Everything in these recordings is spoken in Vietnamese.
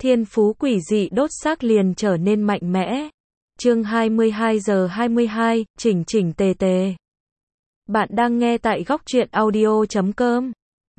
thiên phú quỷ dị đốt xác liền trở nên mạnh mẽ. Chương 22:22, chỉnh chỉnh tề tề. Bạn đang nghe tại góc truyện audio.com.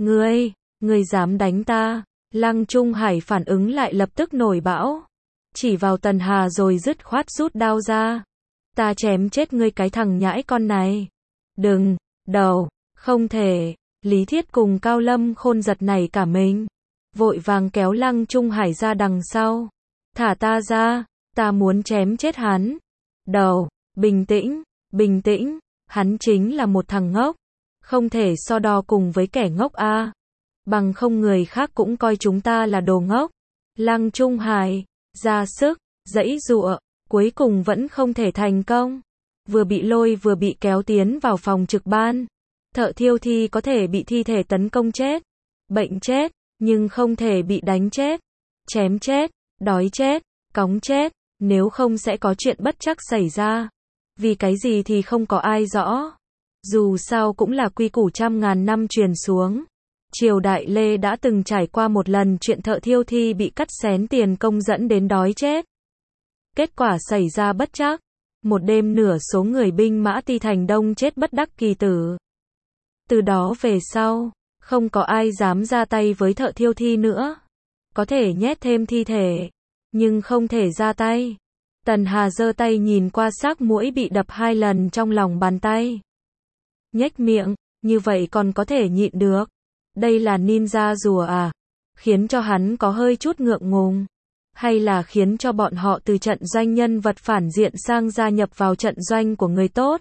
Ngươi dám đánh ta? Lăng Trung Hải phản ứng lại lập tức nổi bão. Chỉ vào Tần Hà rồi dứt khoát rút đao ra. Ta chém chết ngươi cái thằng nhãi con này. Đừng, đầu, không thể. Lý Thiết cùng Cao Lâm Khôn giật nảy cả mình. Vội vàng kéo Lăng Trung Hải ra đằng sau. Thả ta ra, ta muốn chém chết hắn. Đầu, bình tĩnh, hắn chính là một thằng ngốc. Không thể so đo cùng với kẻ ngốc a. Bằng không người khác cũng coi chúng ta là đồ ngốc. Lăng Trung Hải, ra sức, giãy giụa, cuối cùng vẫn không thể thành công. Vừa bị lôi vừa bị kéo tiến vào phòng trực ban. Thợ thiêu thi có thể bị thi thể tấn công chết, bệnh chết, nhưng không thể bị đánh chết, chém chết, đói chết, cóng chết, nếu không sẽ có chuyện bất trắc xảy ra. Vì cái gì thì không có ai rõ. Dù sao cũng là quy củ trăm ngàn năm truyền xuống. Triều đại Lê đã từng trải qua một lần chuyện thợ thiêu thi bị cắt xén tiền công dẫn đến đói chết. Kết quả xảy ra bất trắc. Một đêm nửa số người binh mã Ti Thành Đông chết bất đắc kỳ tử. Từ đó về sau, không có ai dám ra tay với thợ thiêu thi nữa. Có thể nhét thêm thi thể, nhưng không thể ra tay. Tần Hà giơ tay nhìn qua xác muỗi bị đập 2 lần trong lòng bàn tay. Nhếch miệng, như vậy còn có thể nhịn được. Đây là ninja rùa à? Khiến cho hắn có hơi chút ngượng ngùng. Hay là khiến cho bọn họ từ trận doanh nhân vật phản diện sang gia nhập vào trận doanh của người tốt?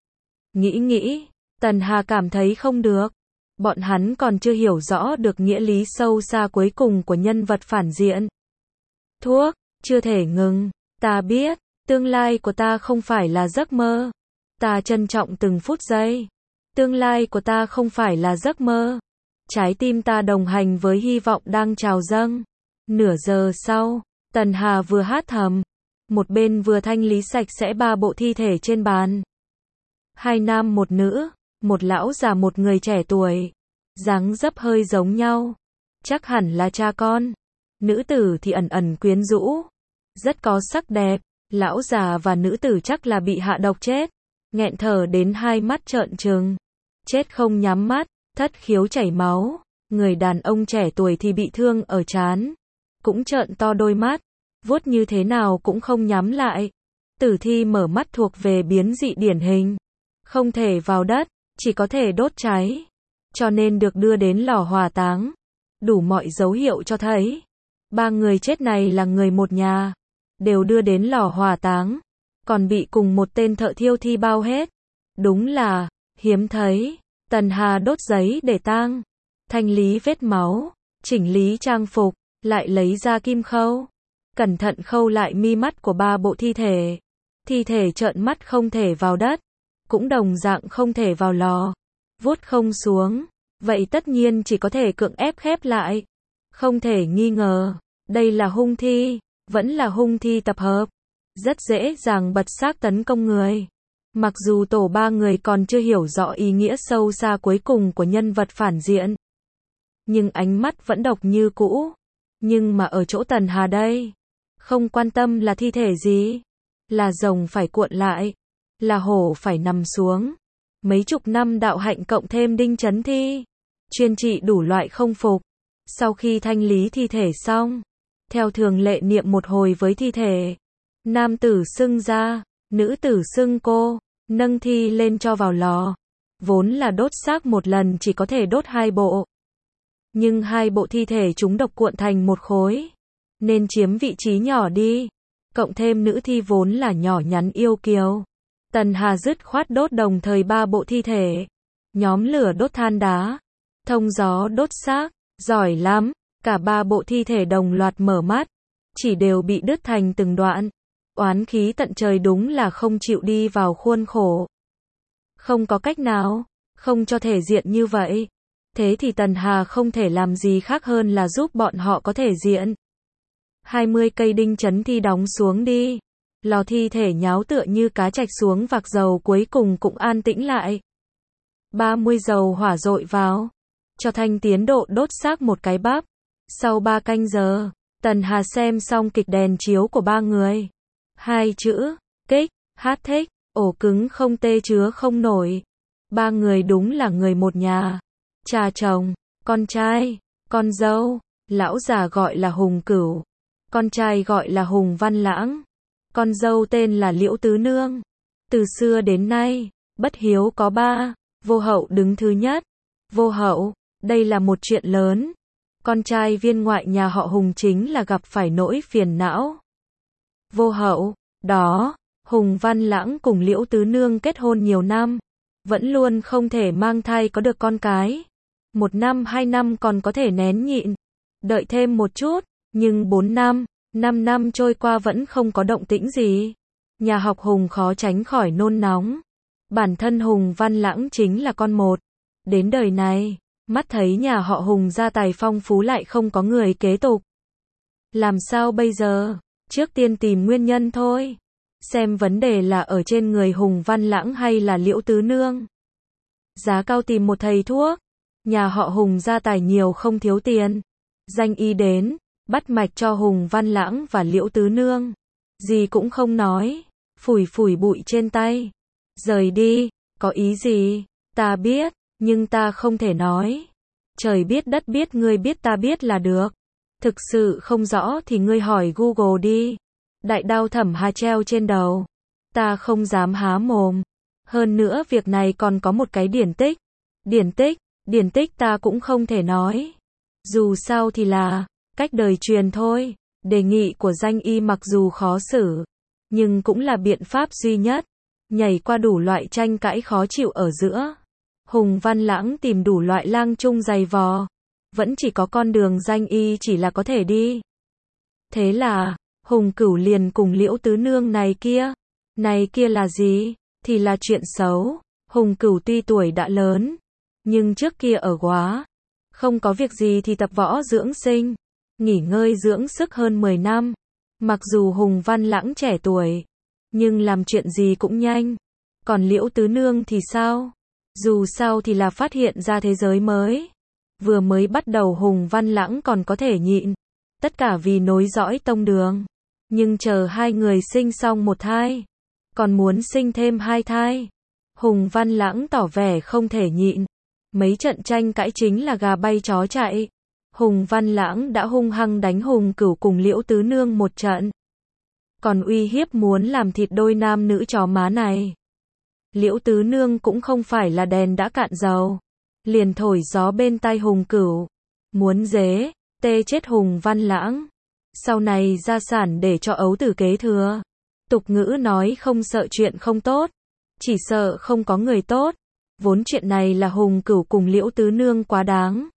Nghĩ, Tần Hà cảm thấy không được. Bọn hắn còn chưa hiểu rõ được nghĩa lý sâu xa cuối cùng của nhân vật phản diện. Thuốc, chưa thể ngừng. Ta biết, tương lai của ta không phải là giấc mơ. Ta trân trọng từng phút giây. Tương lai của ta không phải là giấc mơ. Trái tim ta đồng hành với hy vọng đang trào dâng. Nửa giờ sau, Tần Hà vừa hát thầm, một bên vừa thanh lý sạch sẽ 3 bộ thi thể trên bàn. 2 nam một nữ, một lão già một người trẻ tuổi. Dáng dấp hơi giống nhau. Chắc hẳn là cha con. Nữ tử thì ẩn ẩn quyến rũ. Rất có sắc đẹp. Lão già và nữ tử chắc là bị hạ độc chết. Nghẹn thở đến 2 mắt trợn trừng. Chết không nhắm mắt, thất khiếu chảy máu. Người đàn ông trẻ tuổi thì bị thương ở trán. Cũng trợn to đôi mắt. Vuốt như thế nào cũng không nhắm lại. Tử thi mở mắt thuộc về biến dị điển hình. Không thể vào đất, chỉ có thể đốt cháy. Cho nên được đưa đến lò hỏa táng. Đủ mọi dấu hiệu cho thấy 3 người chết này là người một nhà. Đều đưa đến lò hỏa táng. Còn bị cùng một tên thợ thiêu thi bao hết. Đúng là hiếm thấy. Tần Hà đốt giấy để tang. Thanh lý vết máu. Chỉnh lý trang phục. Lại lấy ra kim khâu. Cẩn thận khâu lại mi mắt của 3 bộ thi thể. Thi thể trợn mắt không thể vào đất. Cũng đồng dạng không thể vào lò. Vuốt không xuống. Vậy tất nhiên chỉ có thể cưỡng ép khép lại. Không thể nghi ngờ. Đây là hung thi. Vẫn là hung thi tập hợp. Rất dễ dàng bật xác tấn công người. Mặc dù tổ 3 người còn chưa hiểu rõ ý nghĩa sâu xa cuối cùng của nhân vật phản diện. Nhưng ánh mắt vẫn độc như cũ. Nhưng mà ở chỗ Tần Hà đây. Không quan tâm là thi thể gì. Là rồng phải cuộn lại. Là hổ phải nằm xuống. Mấy chục năm đạo hạnh cộng thêm đinh chấn thi. Chuyên trị đủ loại không phục. Sau khi thanh lý thi thể xong. Theo thường lệ niệm một hồi với thi thể. Nam tử xưng ra. Nữ tử xưng cô. Nâng thi lên cho vào lò. Vốn là đốt xác một lần chỉ có thể đốt 2 bộ. Nhưng 2 bộ thi thể chúng độc cuộn thành một khối. Nên chiếm vị trí nhỏ đi. Cộng thêm nữ thi vốn là nhỏ nhắn yêu kiều. Tần Hà dứt khoát đốt đồng thời 3 bộ thi thể. Nhóm lửa đốt than đá. Thông gió đốt xác. Giỏi lắm. Cả 3 bộ thi thể đồng loạt mở mắt. Chỉ đều bị đứt thành từng đoạn. Oán khí tận trời đúng là không chịu đi vào khuôn khổ. Không có cách nào. Không cho thể diện như vậy. Thế thì Tần Hà không thể làm gì khác hơn là giúp bọn họ có thể diện. 20 cây đinh chấn thi đóng xuống đi. Lò thi thể nháo tựa như cá trạch xuống vạc dầu cuối cùng cũng an tĩnh lại. 30 dầu hỏa dội vào. Cho thanh tiến độ đốt xác một cái bắp. Sau 3 canh giờ, Tần Hà xem xong kịch đèn chiếu của ba người. Hai chữ, kích, hát thích, ổ cứng không tê chứa không nổi. Ba người đúng là người một nhà. Cha chồng, con trai, con dâu, lão già gọi là Hùng Cửu. Con trai gọi là Hùng Văn Lãng. Con dâu tên là Liễu Tứ Nương. Từ xưa đến nay, bất hiếu có ba, vô hậu đứng thứ nhất. Vô hậu, đây là một chuyện lớn. Con trai viên ngoại nhà họ Hùng chính là gặp phải nỗi phiền não. Vô hậu, đó, Hùng Văn Lãng cùng Liễu Tứ Nương kết hôn nhiều năm, vẫn luôn không thể mang thai có được con cái. 1 năm 2 năm còn có thể nén nhịn, đợi thêm một chút, nhưng 4 năm, 5 năm trôi qua vẫn không có động tĩnh gì. Nhà học Hùng khó tránh khỏi nôn nóng. Bản thân Hùng Văn Lãng chính là con một. Đến đời này, mắt thấy nhà họ Hùng gia tài phong phú lại không có người kế tục. Làm sao bây giờ? Trước tiên tìm nguyên nhân thôi. Xem vấn đề là ở trên người Hùng Văn Lãng hay là Liễu Tứ Nương. Giá cao tìm một thầy thuốc. Nhà họ Hùng gia tài nhiều không thiếu tiền. Danh y đến, bắt mạch cho Hùng Văn Lãng và Liễu Tứ Nương. Gì cũng không nói, phủi phủi bụi trên tay. Rời đi, có ý gì? Ta biết, nhưng ta không thể nói. Trời biết đất biết ngươi biết ta biết là được. Thực sự không rõ thì ngươi hỏi Google đi. Đại đao Thẩm Hà treo trên đầu. Ta không dám há mồm. Hơn nữa việc này còn có một cái điển tích. Điển tích ta cũng không thể nói. Dù sao thì là cách đời truyền thôi. Đề nghị của danh y mặc dù khó xử, nhưng cũng là biện pháp duy nhất. Nhảy qua đủ loại tranh cãi khó chịu ở giữa. Hùng Văn Lãng tìm đủ loại lang chung giày vò. Vẫn chỉ có con đường danh y chỉ là có thể đi. Thế là, Hùng Cửu liền cùng Liễu Tứ Nương này kia là gì? Thì là chuyện xấu. Hùng Cửu tuy tuổi đã lớn, nhưng trước kia ở Góa, không có việc gì thì tập võ dưỡng sinh, nghỉ ngơi dưỡng sức hơn 10 năm. Mặc dù Hùng Văn Lãng trẻ tuổi, nhưng làm chuyện gì cũng nhanh. Còn Liễu Tứ Nương thì sao? Dù sao thì là phát hiện ra thế giới mới. Vừa mới bắt đầu Hùng Văn Lãng còn có thể nhịn. Tất cả vì nối dõi tông đường. Nhưng chờ hai người sinh xong một thai, còn muốn sinh thêm 2 thai. Hùng Văn Lãng tỏ vẻ không thể nhịn. Mấy trận tranh cãi chính là gà bay chó chạy. Hùng Văn Lãng đã hung hăng đánh Hùng Cửu cùng Liễu Tứ Nương một trận. Còn uy hiếp muốn làm thịt đôi nam nữ chó má này. Liễu Tứ Nương cũng không phải là đèn đã cạn dầu. Liền thổi gió bên tai Hùng Cửu. Muốn tê chết Hùng Văn Lãng. Sau này gia sản để cho ấu tử kế thừa. Tục ngữ nói không sợ chuyện không tốt, chỉ sợ không có người tốt. Vốn chuyện này là Hùng Cửu cùng Liễu Tứ Nương quá đáng.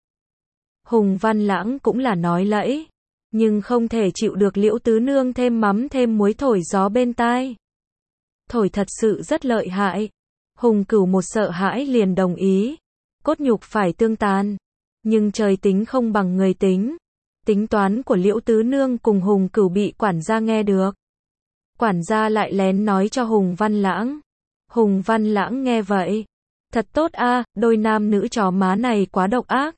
Hùng Văn Lãng cũng là nói lẫy, nhưng không thể chịu được Liễu Tứ Nương thêm mắm thêm muối thổi gió bên tai. Thổi thật sự rất lợi hại. Hùng Cửu một sợ hãi liền đồng ý. Cốt nhục phải tương tàn. Nhưng trời tính không bằng người tính. Tính toán của Liễu Tứ Nương cùng Hùng Cửu bị quản gia nghe được. Quản gia lại lén nói cho Hùng Văn Lãng. Hùng Văn Lãng nghe vậy. Thật tốt a, đôi nam nữ chó má này quá độc ác.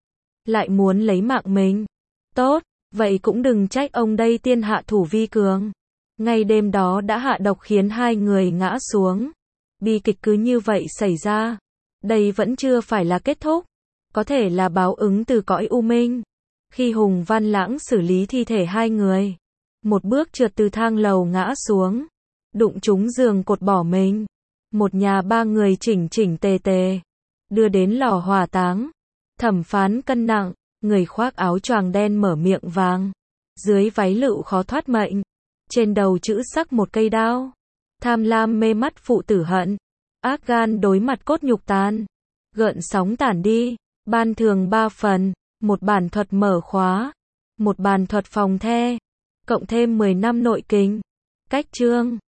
Lại muốn lấy mạng mình. Tốt, vậy cũng đừng trách ông đây tiên hạ thủ vi cường. Ngay đêm đó đã hạ độc khiến 2 người ngã xuống. Bi kịch cứ như vậy xảy ra. Đây vẫn chưa phải là kết thúc. Có thể là báo ứng từ cõi u minh. Khi Hùng Văn Lãng xử lý thi thể 2 người, một bước trượt từ thang lầu ngã xuống, đụng trúng giường cột bỏ mình. Một nhà 3 người chỉnh tề tề, đưa đến lò hỏa táng. Thẩm phán cân nặng, người khoác áo choàng đen mở miệng vàng. Dưới váy lựu khó thoát mệnh. Trên đầu chữ sắc một cây đao. Tham lam mê mắt phụ tử hận. Ác gan đối mặt cốt nhục tàn. Gợn sóng tản đi. Ban thường 3 phần. Một bản thuật mở khóa. Một bản thuật phòng the. Cộng thêm 10 năm nội kinh. Cách chương.